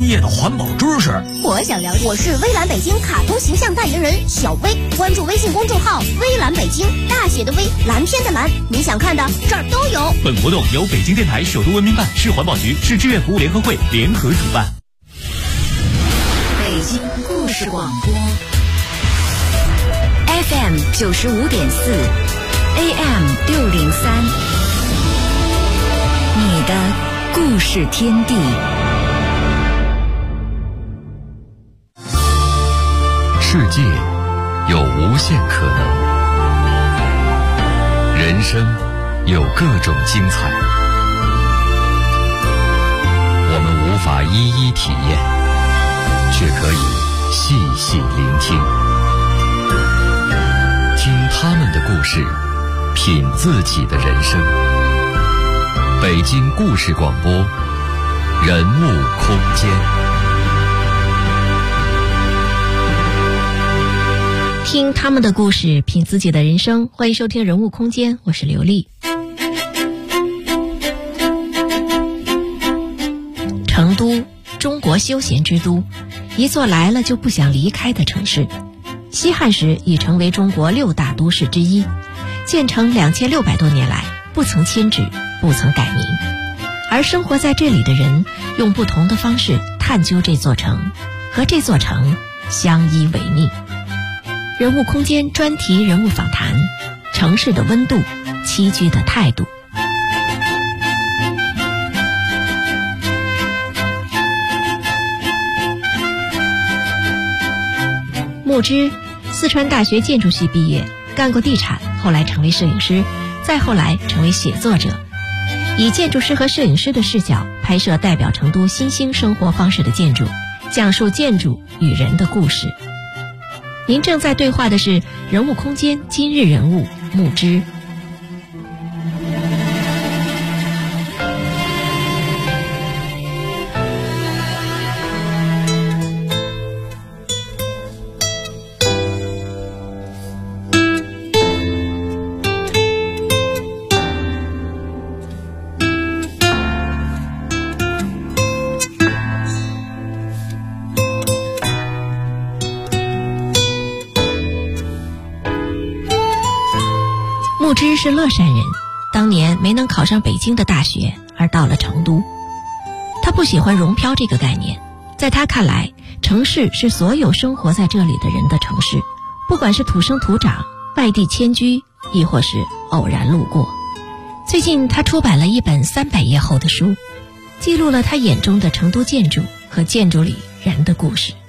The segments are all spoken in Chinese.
业的环保知识。 我想了解，我是微蓝北京卡通形象代言人小薇，关注微信公众号微蓝北京，大写的微，蓝天的蓝，你想看的这儿都有。 本活动由北京电台首都文明办、市环保局、市志愿服务联合会联合主办。 北京故事广播 FM 95.4 AM 603，你的故事天地。 世界有无限可能，人生有各种精彩，我们无法一一体验，却可以细细聆听，听他们的故事，品自己的人生。北京故事广播，人物空间。 听他们的故事，品自己的人生。欢迎收听人物空间，我是刘丽。成都，中国休闲之都，一座来了就不想离开的城市。西汉时已成为中国6大都市之一，建成2600多年来不曾迁址，不曾改名。而生活在这里的人用不同的方式探究这座城，和这座城相依为命。人物空间专题人物访谈，城市的温度，栖居的态度。穆之，四川大学建筑系毕业，干过地产，后来成为摄影师，再后来成为写作者，以建筑师和摄影师的视角拍摄代表成都新兴生活方式的建筑，讲述建筑与人的故事。您正在对话的是人物空间今日人物穆之。穆之是乐山人，当年没能考上北京的大学，而到了成都。他不喜欢融漂这个概念，在他看来，城市是所有生活在这里的人的城市，不管是土生土长、外地迁居，亦或是偶然路过。最近他出版了一本300页厚的书，记录了他眼中的成都建筑和建筑里人的故事。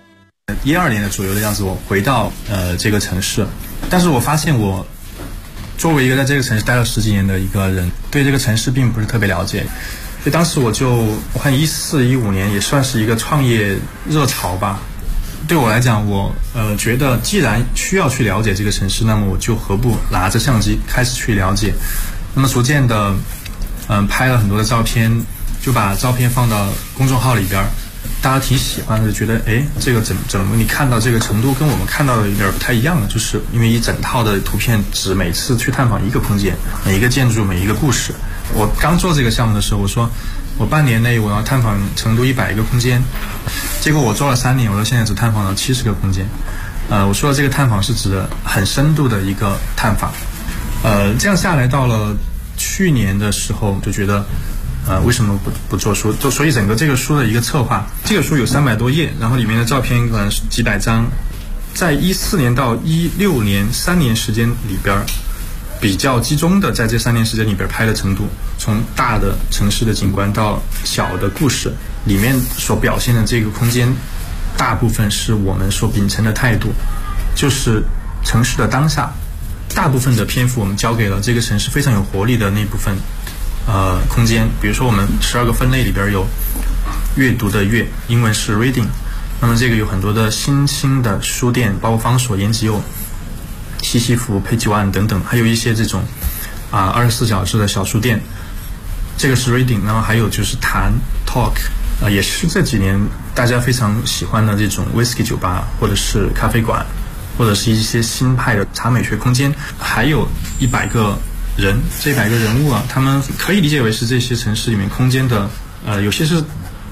12年的左右的样子，我回到这个城市，但是我发现我作为一个在这个城市待了10几年的一个人，对这个城市并不是特别了解。所以当时我看14、15年也算是一个创业热潮吧。对我来讲，我觉得既然需要去了解这个城市，那么我就何不拿着相机开始去了解。那么逐渐的拍了很多的照片，就把照片放到公众号里边，大家挺喜欢的，觉得这个怎么你看到这个成都跟我们看到的有点不太一样的，就是因为一整套的图片只每次去探访一个空间，每一个建筑，每一个故事。我刚做这个项目的时候，我说我半年内我要探访成都100个空间，结果我做了3年，我到现在只探访了70个空间。我说的这个探访是指的很深度的一个探访。这样下来到了去年的时候，就觉得为什么不做书？所以整个这个书的一个策划，这个书有300多页，然后里面的照片可能是几百张，在14年到16年3年时间里边，比较集中的在这3年时间里边拍了成都，从大的城市的景观到小的故事，里面所表现的这个空间，大部分是我们所秉承的态度，就是城市的当下。大部分的篇幅我们交给了这个城市非常有活力的那部分空间。比如说我们12个分类里边有阅读的阅，英文是 reading， 那么这个有很多的新兴的书店，包括方所、延吉佑、西西弗、佩吉湾等等，还有一些这种24小时的小书店，这个是 reading。然后还有就是谈 talk， 也是这几年大家非常喜欢的这种 whisky 酒吧或者是咖啡馆，或者是一些新派的茶美学空间。还有100个人，这100个人物他们可以理解为是这些城市里面空间的有些是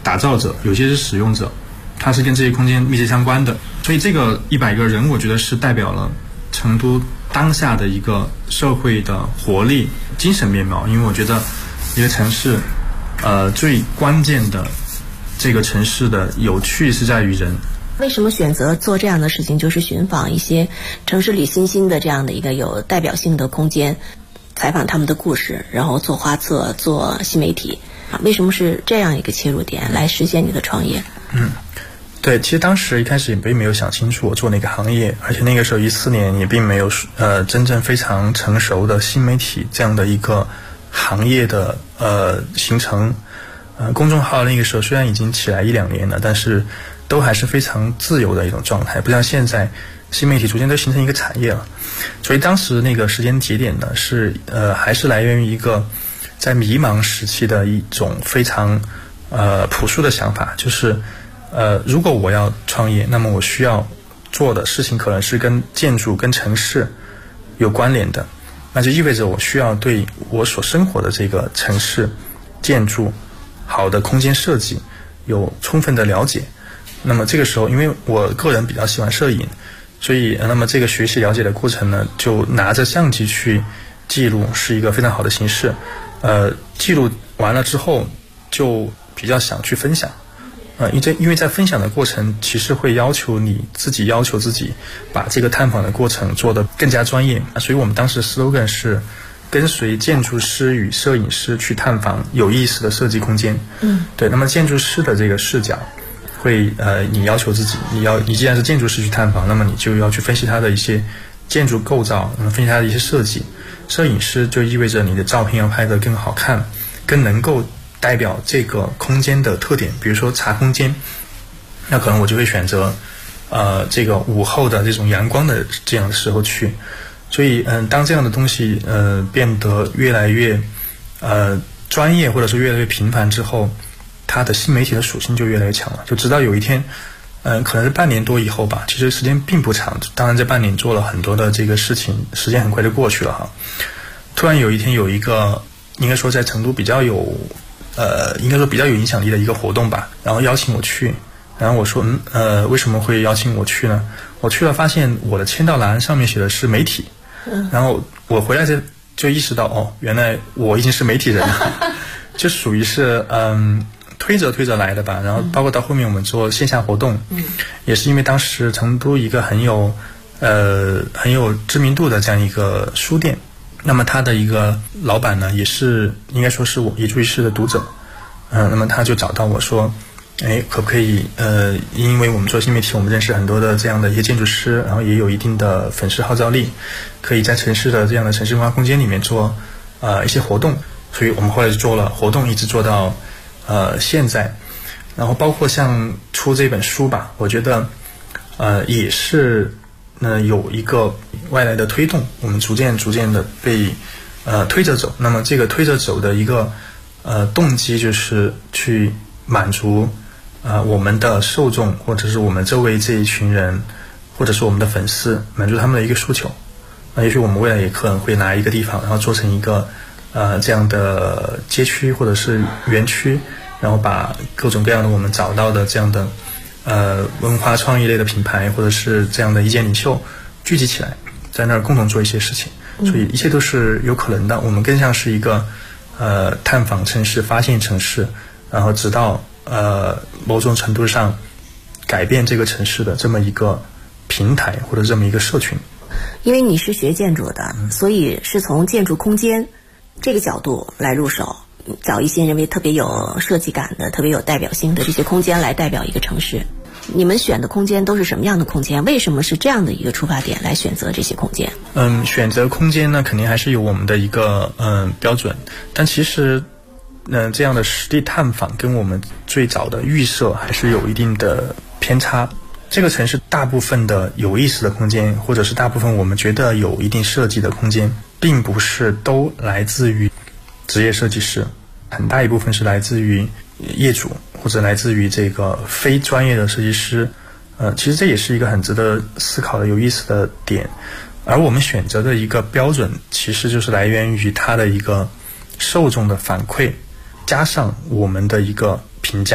打造者，有些是使用者，它是跟这些空间密切相关的。所以这个100个人，我觉得是代表了成都当下的一个社会的活力、精神面貌。因为我觉得一个城市，最关键的这个城市的有趣是在于人。 为什么选择做这样的事情，就是寻访一些城市里新兴的这样的一个有代表性的空间，采访他们的故事，然后做画册、做新媒体啊？为什么是这样一个切入点来实现你的创业？ 对，其实当时一开始也并没有想清楚我做哪个行业，而且那个时候14年也并没有真正非常成熟的新媒体这样的一个行业的形成。公众号那个时候虽然已经起来1-2年了，但是都还是非常自由的一种状态，不像现在新媒体逐渐都形成一个产业了。所以当时那个时间节点呢，是还是来源于一个在迷茫时期的一种非常朴素的想法，就是如果我要创业，那么我需要做的事情可能是跟建筑、跟城市有关联的，那就意味着我需要对我所生活的这个城市、建筑、好的空间设计有充分的了解。那么这个时候，因为我个人比较喜欢摄影，所以那么这个学习了解的过程呢，就拿着相机去记录是一个非常好的形式。记录完了之后，就比较想去分享。因为在分享的过程，其实会要求自己把这个探访的过程做得更加专业。所以我们当时 slogan 是跟随建筑师与摄影师去探访有意思的设计空间。对，那么建筑师的这个视角会你要求自己，你既然是建筑师去探访，那么你就要去分析它的一些建筑构造，分析它的一些设计。摄影师就意味着你的照片要拍得更好看，更能够代表这个空间的特点。比如说茶空间，那可能我就会选择这个午后的这种阳光的这样的时候去。所以当这样的东西变得越来越专业，或者说越来越频繁之后，它的新媒体的属性就越来越强了。就直到有一天可能是半年多以后吧，其实时间并不长，当然这半年做了很多的这个事情，时间很快就过去了哈。突然有一天有一个应该说在成都比较有影响力的一个活动吧，然后邀请我去。然后我说为什么会邀请我去呢？我去了发现我的签到栏上面写的是媒体，然后我回来就意识到原来我已经是媒体人了。就属于是推着来的吧。然后包括到后面我们做线下活动，也是因为当时成都一个很有知名度的这样一个书店，那么他的一个老板呢，也是应该说是我一注意室的读者，那么他就找到我说，可不可以因为我们做新媒体，我们认识很多的这样的一些建筑师，然后也有一定的粉丝号召力，可以在城市的这样的城市文化空间里面做一些活动。所以我们后来就做了活动，一直做到现在。然后包括像出这本书吧，我觉得也是有一个外来的推动，我们逐渐的被推着走。那么这个推着走的一个动机就是去满足我们的受众，或者是我们周围这一群人，或者是我们的粉丝，满足他们的一个诉求。也许我们未来也可能会拿一个地方，然后做成一个这样的街区或者是园区，然后把各种各样的我们找到的这样的文化创意类的品牌，或者是这样的意见领袖聚集起来，在那儿共同做一些事情。所以一切都是有可能的。我们更像是一个探访城市、发现城市，然后直到某种程度上改变这个城市的这么一个平台，或者这么一个社群。 因为你是学建筑的，所以是从建筑空间这个角度来入手，找一些认为特别有设计感的、特别有代表性的这些空间来代表一个城市。你们选的空间都是什么样的空间？为什么是这样的一个出发点来选择这些空间？ 选择空间呢，肯定还是有我们的一个标准，但其实这样的实地探访跟我们最早的预设还是有一定的偏差。这个城市大部分的有意思的空间，或者是大部分我们觉得有一定设计的空间，并不是都来自于职业设计师，很大一部分是来自于业主，或者来自于这个非专业的设计师。其实这也是一个很值得思考的有意思的点。而我们选择的一个标准，其实就是来源于它的一个受众的反馈，加上我们的一个评价。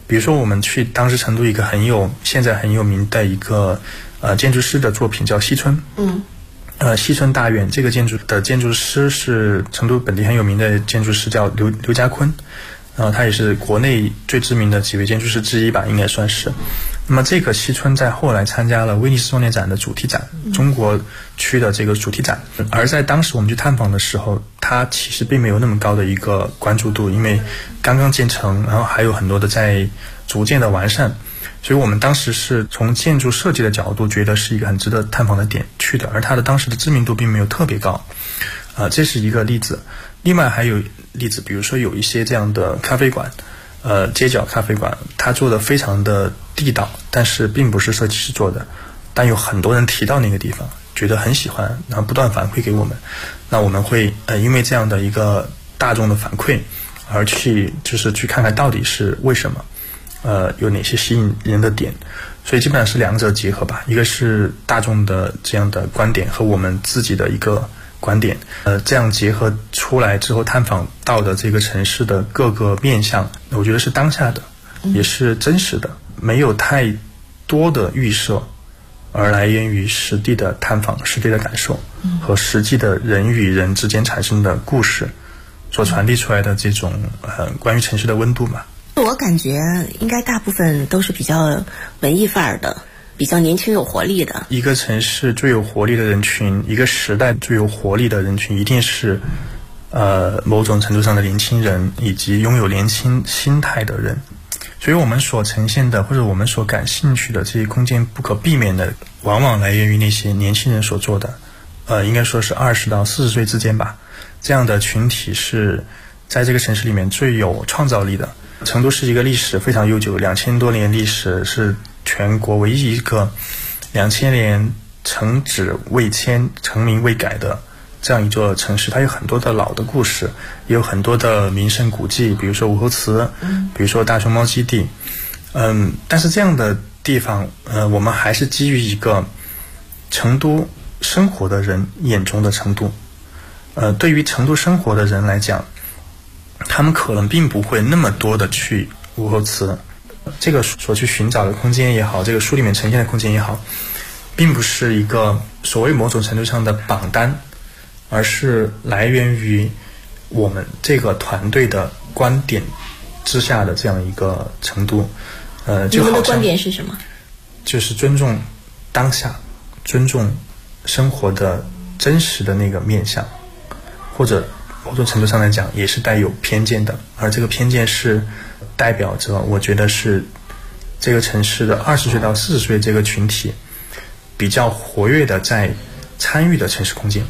比如说我们去当时成都一个现在很有名的一个建筑师的作品叫西村，西村大院，这个建筑师是成都本地很有名的建筑师，叫刘家坤，他也是国内最知名的几位建筑师之一吧，应该算是。那么这个西村在后来参加了威尼斯双年展的主题展，中国区的这个主题展，而在当时我们去探访的时候，它其实并没有那么高的一个关注度，因为刚刚建成，然后还有很多的在逐渐的完善，所以我们当时是从建筑设计的角度觉得是一个很值得探访的点去的，而它的当时的知名度并没有特别高，这是一个例子。另外还有例子，比如说有一些这样的咖啡馆，街角咖啡馆，它做的非常的地道，但是并不是设计师做的，但有很多人提到那个地方，觉得很喜欢，然后不断反馈给我们。那我们会因为这样的一个大众的反馈而去看看到底是为什么，有哪些吸引人的点。所以基本上是两者结合吧，一个是大众的这样的观点和我们自己的一个观点，这样结合出来之后，探访到的这个城市的各个面向，我觉得是当下的，也是真实的，没有太多的预设，而来源于实地的探访、实地的感受和实际的人与人之间产生的故事所传递出来的这种关于城市的温度吧。 我感觉应该大部分都是比较文艺范儿的，比较年轻有活力的。一个城市最有活力的人群，一个时代最有活力的人群，一定是某种程度上的年轻人，以及拥有年轻心态的人。所以我们所呈现的或者我们所感兴趣的这些空间，不可避免的往往来源于那些年轻人所做的，应该说是20到40岁之间吧。这样的群体是在这个城市里面最有创造力的。成都是一个历史非常悠久，2000多年历史，是全国唯一一个2000年城址未迁、城名未改的这样一座城市。它有很多的老的故事，也有很多的名胜古迹，比如说武侯祠，比如说大熊猫基地。但是这样的地方，我们还是基于一个成都生活的人眼中的成都。对于成都生活的人来讲，他们可能并不会那么多的去武侯祠，这个所去寻找的空间也好，这个书里面呈现的空间也好，并不是一个所谓某种程度上的榜单，而是来源于我们这个团队的观点之下的这样一个程度。 你们的观点是什么？ 就是尊重当下，尊重生活的真实的那个面向，或者某种程度上来讲也是带有偏见的，而这个偏见是代表着我觉得是这个城市的20岁到40岁这个群体比较活跃的在参与的城市空间。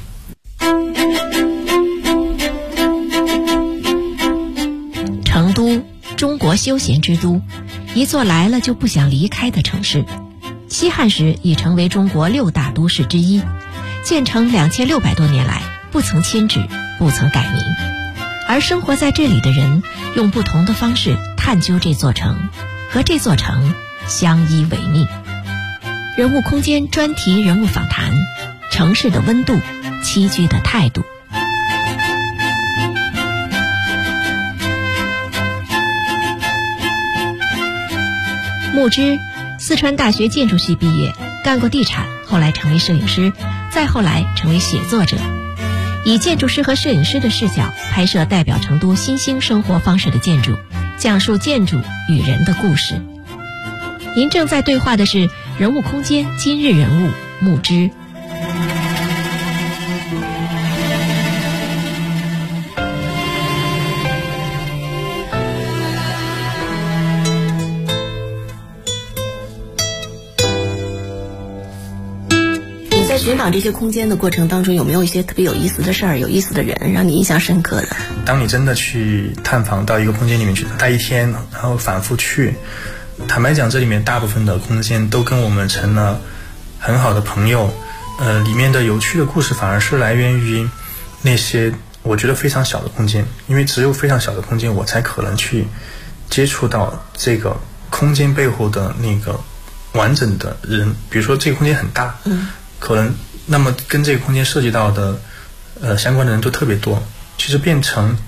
成都，中国休闲之都，一座来了就不想离开的城市。西汉时已成为中国6大都市之一，建成2600多年来不曾迁址，不曾改名，而生活在这里的人用不同的方式探究这座城，和这座城相依为命。人物空间专题人物访谈，城市的温度，栖居的态度。穆之，四川大学建筑系毕业，干过地产，后来成为摄影师，再后来成为写作者，以建筑师和摄影师的视角拍摄代表成都新兴生活方式的建筑，讲述建筑与人的故事。您正在对话的是人物空间今日人物穆之。 在寻找这些空间的过程当中，有没有一些特别有意思的事儿、有意思的人让你印象深刻的？ 当你真的去探访到一个空间里面去待一天，然后反复去，坦白讲，这里面大部分的空间都跟我们成了很好的朋友。里面的有趣的故事反而是来源于那些我觉得非常小的空间，因为只有非常小的空间，我才可能去接触到这个空间背后的那个完整的人。比如说这个空间很大，可能那么跟这个空间涉及到的相关的人都特别多，其实变成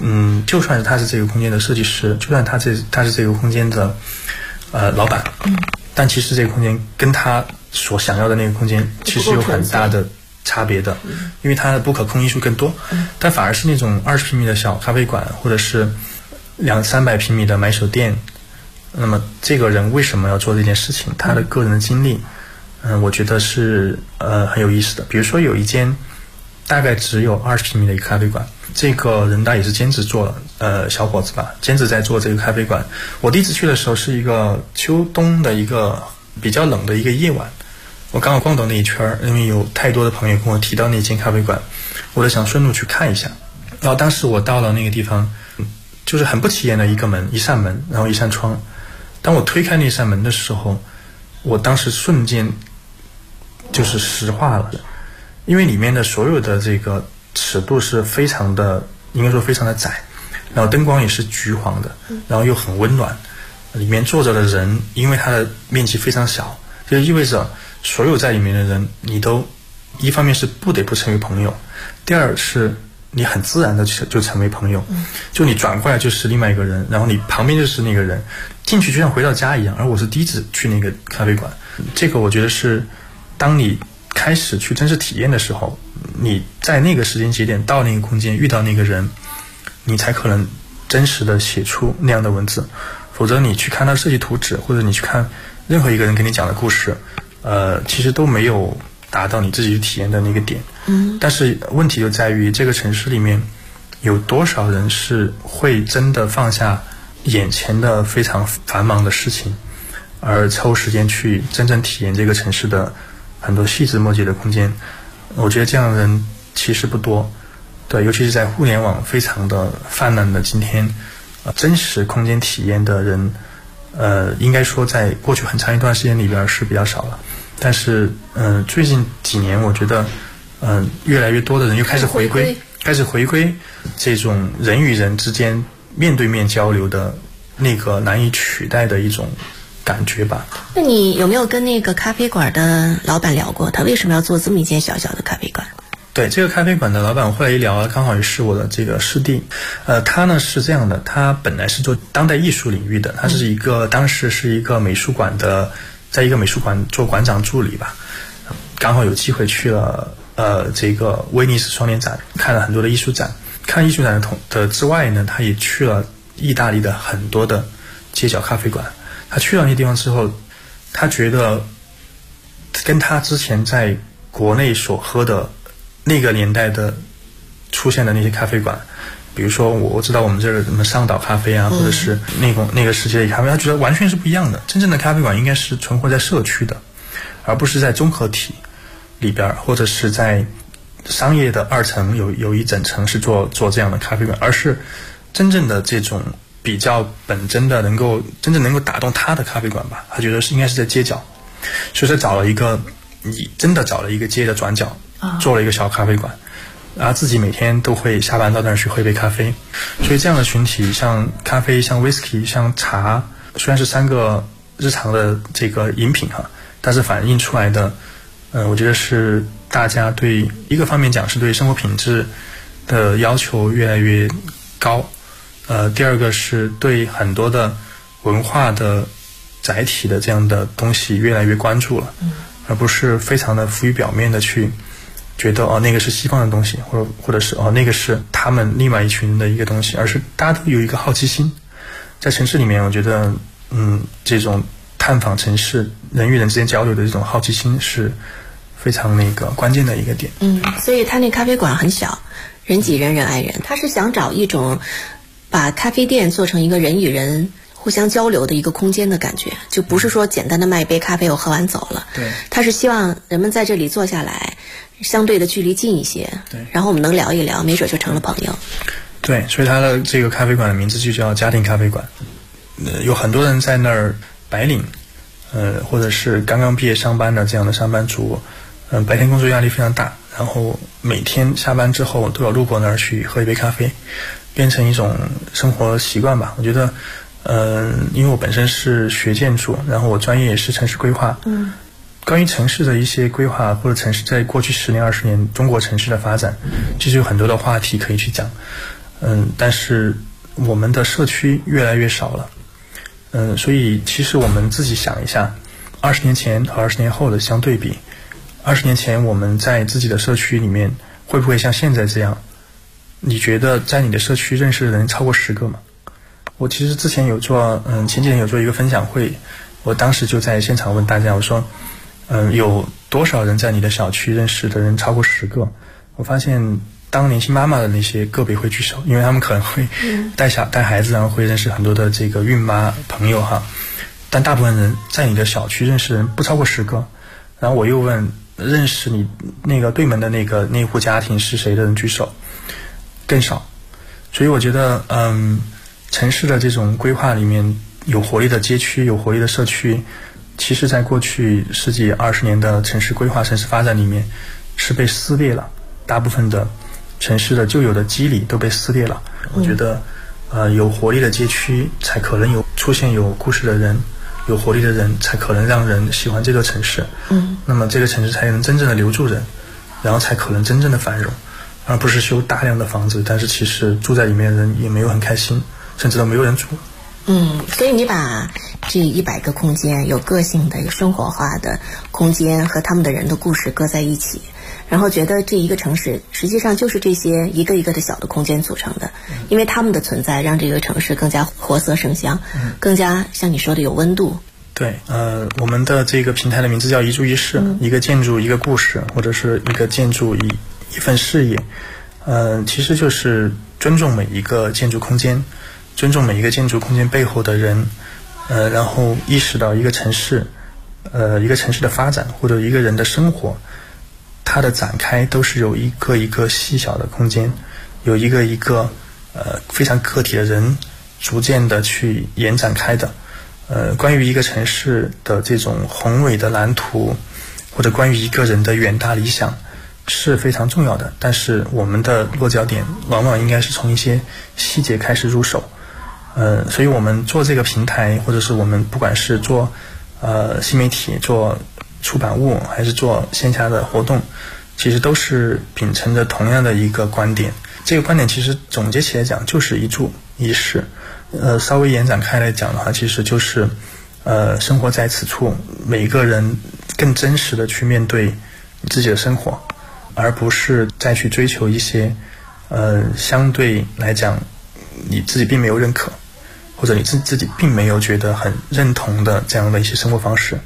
就算是他是这个空间的设计师，就算他是这个空间的老板，但其实这个空间跟他所想要的那个空间其实有很大的差别的，因为它的不可控因素更多，但反而是那种20平米的小咖啡馆，或者是200-300平米的买手店，那么这个人为什么要做这件事情，他的个人的经历，我觉得是很有意思的。比如说有一间大概只有20平米的一个咖啡馆，这个人他也是兼职做小伙子吧，兼职在做这个咖啡馆。我第一次去的时候是一个秋冬的一个比较冷的一个夜晚，我刚好逛到那一圈，因为有太多的朋友跟我提到那间咖啡馆，我就想顺路去看一下。然后当时我到了那个地方，就是很不起眼的一扇门，然后一扇窗。当我推开那扇门的时候，我当时瞬间就是石化了，因为里面的所有的这个尺度是非常的，应该说非常的窄，然后灯光也是橘黄的，然后又很温暖。里面坐着的人，因为它的面积非常小，就意味着所有在里面的人，你都一方面是不得不成为朋友，第二是你很自然的就成为朋友，就你转过来就是另外一个人，然后你旁边就是那个人，进去就像回到家一样。而我是第一次去那个咖啡馆，这个我觉得是当你开始去真实体验的时候，你在那个时间节点到那个空间遇到那个人，你才可能真实的写出那样的文字。否则你去看他设计图纸，或者你去看任何一个人跟你讲的故事，其实都没有达到你自己体验的那个点。但是问题就在于这个城市里面有多少人是会真的放下眼前的非常繁忙的事情，而抽时间去真正体验这个城市的很多细枝末节的空间。我觉得这样的人其实不多，对，尤其是在互联网非常的泛滥的今天，真实空间体验的人，应该说在过去很长一段时间里边是比较少了。但是最近几年我觉得越来越多的人又开始回归这种人与人之间面对面交流的那个难以取代的一种感觉吧。 那你有没有跟那个咖啡馆的老板聊过，他为什么要做这么一间小小的咖啡馆？ 对，这个咖啡馆的老板我后来一聊，刚好也是我的这个师弟。他呢是这样的，他本来是做当代艺术领域的，他是当时是一个美术馆的，在一个美术馆做馆长助理吧。刚好有机会去了这个威尼斯双年展，看了很多的艺术展。看艺术展的之外呢，他也去了意大利的很多的街角咖啡馆。他去了那些地方之后，他觉得跟他之前在国内所喝的那个年代的出现的那些咖啡馆，比如说我知道我们这儿什么上岛咖啡啊，或者是那个世界的咖啡，他觉得完全是不一样的。真正的咖啡馆应该是存活在社区的，而不是在综合体里边，或者是在商业的2层有一整层是做这样的咖啡馆，而是真正的这种比较本真的真正能够打动他的咖啡馆吧。他觉得应该是在街角，所以他真的找了一个街的转角，做了一个小咖啡馆，然后自己每天都会下班到那儿去喝一杯咖啡。所以这样的群体，像咖啡、像 whisky、像茶，虽然是3个日常的这个饮品哈，但是反映出来的我觉得是大家对一个方面讲是对生活品质的要求越来越高，第二个是对很多的文化的载体的这样的东西越来越关注了，而不是非常的浮于表面的去觉得那个是西方的东西，或者是那个是他们另外一群人的一个东西，而是大家都有一个好奇心。在城市里面，我觉得这种探访城市人与人之间交流的这种好奇心是非常关键的一个点。 所以他那咖啡馆很小，人挤人，人挨人。他是想找一种把咖啡店做成一个人与人互相交流的一个空间的感觉，就不是说简单的卖一杯咖啡我喝完走了。 对， 他是希望人们在这里坐下来，相对的距离近一些， 对， 然后我们能聊一聊，没准就成了朋友。 对，所以他的这个咖啡馆的名字就叫家庭咖啡馆。有很多人在那儿白领，或者是刚刚毕业上班的这样的上班族，白天工作压力非常大，然后每天下班之后都要路过那儿去喝一杯咖啡，变成一种生活习惯吧。我觉得因为我本身是学建筑，然后我专业也是城市规划，关于城市的一些规划，或者城市在过去10年20年中国城市的发展，其实有很多的话题可以去讲。 但是我们的社区越来越少了，所以其实我们自己想一下，20年前和20年后的相对比，20年前我们在自己的社区里面会不会像现在这样？你觉得在你的社区认识的人超过10个吗？我其实之前前几天有做一个分享会，我当时就在现场问大家，我说，有多少人在你的小区认识的人超过10个？我发现当年轻妈妈的那些个别会举手，因为他们可能会带孩子，然后会认识很多的这个孕妈朋友哈。但大部分人在你的小区认识的人不超过10个。然后我又问认识你那个对门的那户家庭是谁的人举手，更少。所以我觉得城市的这种规划里面有活力的街区，有活力的社区，其实在过去10几20年的城市规划城市发展里面是被撕裂了，大部分的城市的旧有的肌理都被撕裂了。我觉得有活力的街区才可能出现有故事的人，有活力的人才可能让人喜欢这座城市。那么这个城市才能真正的留住人，然后才可能真正的繁荣，而不是修大量的房子，但是其实住在里面的人也没有很开心，甚至都没有人住。 所以你把这100个空间，有个性的有生活化的空间和他们的人的故事搁在一起，然后觉得这一个城市实际上就是这些一个一个的小的空间组成的，因为他们的存在让这个城市更加活色生香，更加像你说的有温度。 对，我们的这个平台的名字叫一住一室，一个建筑一个故事，或者是一个建筑一份事业，其实就是尊重每一个建筑空间，尊重每一个建筑空间背后的人，然后意识到一个城市的发展或者一个人的生活，它的展开都是有一个一个细小的空间，有一个一个非常个体的人逐渐的去延展开的。关于一个城市的这种宏伟的蓝图，或者关于一个人的远大理想是非常重要的，但是我们的落脚点往往应该是从一些细节开始入手。所以我们做这个平台，或者是我们不管是做新媒体，做出版物，还是做线下的活动，其实都是秉承着同样的一个观点。这个观点其实总结起来讲就是一住一室，稍微延展开来讲的话，其实就是生活在此处，每一个人更真实的去面对你自己的生活，而不是再去追求一些相对来讲你自己并没有认可，或者你自己并没有觉得很认同的这样的一些生活方式。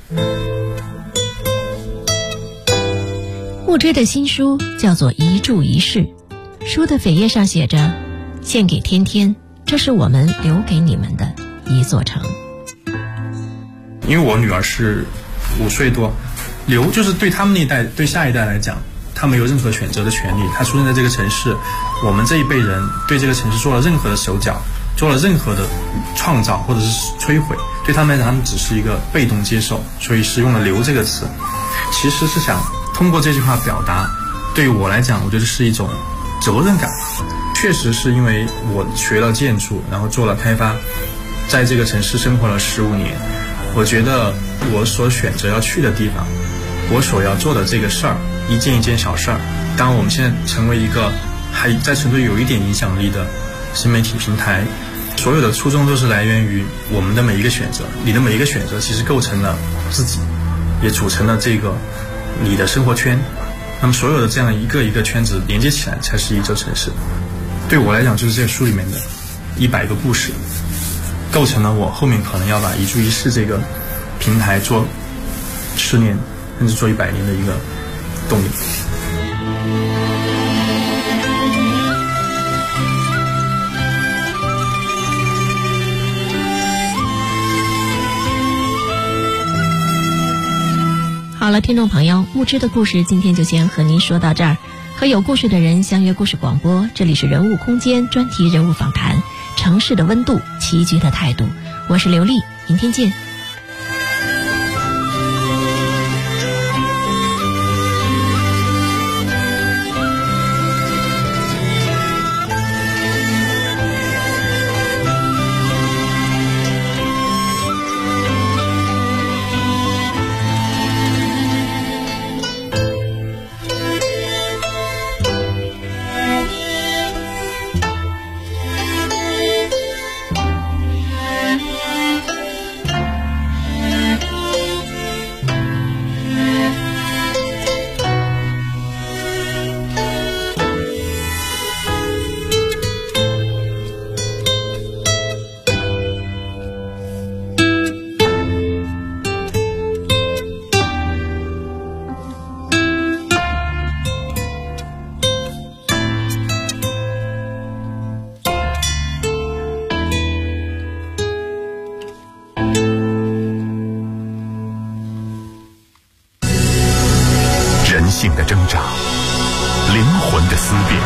木之的新书叫做《一住一室》，书的扉页上写着：献给天天，这是我们留给你们的一座城。 因为我女儿是5岁多，就是对他们那一代，对下一代来讲，他没有任何选择的权利。他出生在这个城市，我们这一辈人对这个城市做了任何的手脚，做了任何的创造或者是摧毁，对他们来讲，他们只是一个被动接受，所以是用了留这个词。其实是想通过这句话表达，对于我来讲，我觉得是一种责任感。确实是因为我学了建筑，然后做了开发，在这个城市生活了15年，我觉得我所选择要去的地方，我所要做的这个事儿，一件一件小事儿，当我们现在成为一个还在成都有一点影响力的新媒体平台，所有的初衷都是来源于我们的每一个选择。你的每一个选择其实构成了自己，也组成了这个你的生活圈。那么所有的这样一个一个圈子连接起来，才是一座城市。对我来讲，就是这个书里面的100个故事，构成了我后面可能要把一住一室这个平台做10年甚至做100年的一个动力。 好了，听众朋友，木之的故事今天就先和您说到这儿。和有故事的人相约故事广播，这里是人物空间专题人物访谈，城市的温度，齐居的态度。我是刘丽，明天见。 性的挣扎，灵魂的思辨，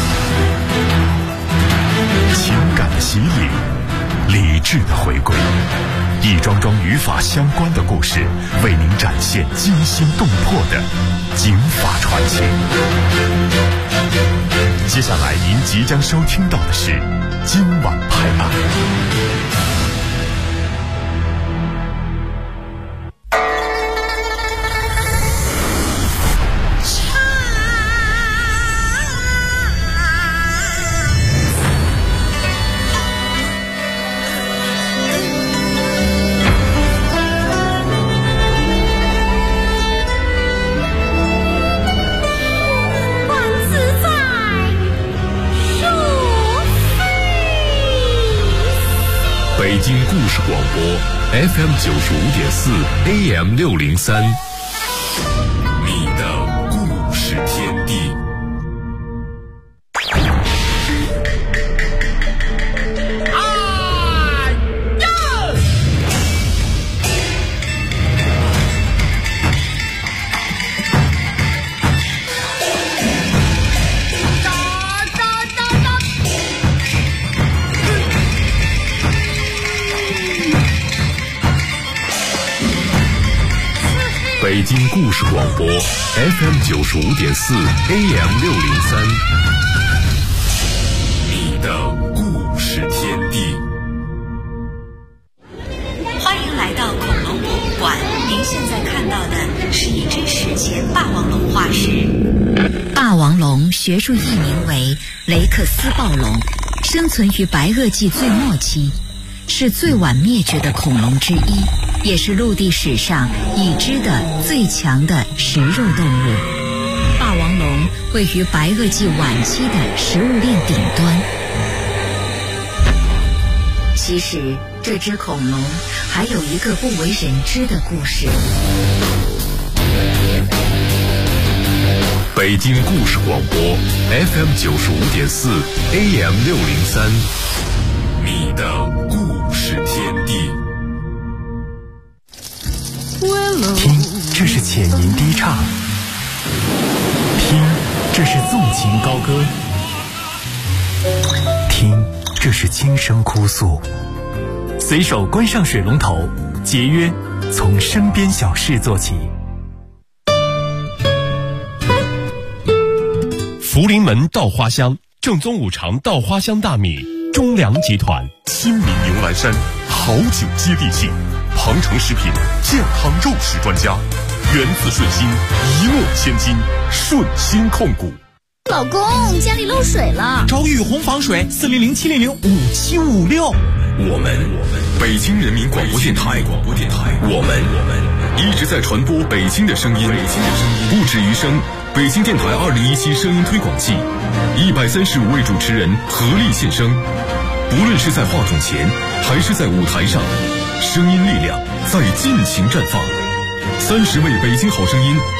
情感的洗礼，理智的回归，一桩桩与法相关的故事，为您展现惊心动魄的警法传奇。接下来您即将收听到的是今晚拍案。 北京故事广播 FM 95.4 AM 603，你的故事天地。北京故事广播 FM 95.4 AM 603，你的故事天地。 欢迎来到恐龙博物馆，您现在看到的是一只史前霸王龙化石。霸王龙学术译名为雷克斯暴龙，生存于白垩纪最末期，是最晚灭绝的恐龙之一，也是陆地史上已知的最强的食肉动物。霸王龙位于白垩纪晚期的食物链顶端。其实这只恐龙还有一个不为人知的故事。 北京故事广播 FM 95.4 AM 603，你的故事天地。 听，这是浅吟低唱；听，这是纵情高歌；听，这是轻声哭诉。随手关上水龙头，节约，从身边小事做起。 福临门稻花香，正宗五常稻花香大米，中粮集团。 亲民牛栏山，好酒接地气。庞城食品健康肉食专家，源自顺心，一诺千金，顺心控股。 老公，家里漏水了， 找雨虹防水，400-700-5756。 我们北京人民广播电台，我们一直在传播北京的声音，不止于声。北京电台2017声音推广季，135位主持人合力献声，不论是在话筒前还是在舞台上，声音力量在尽情绽放。30位北京好声音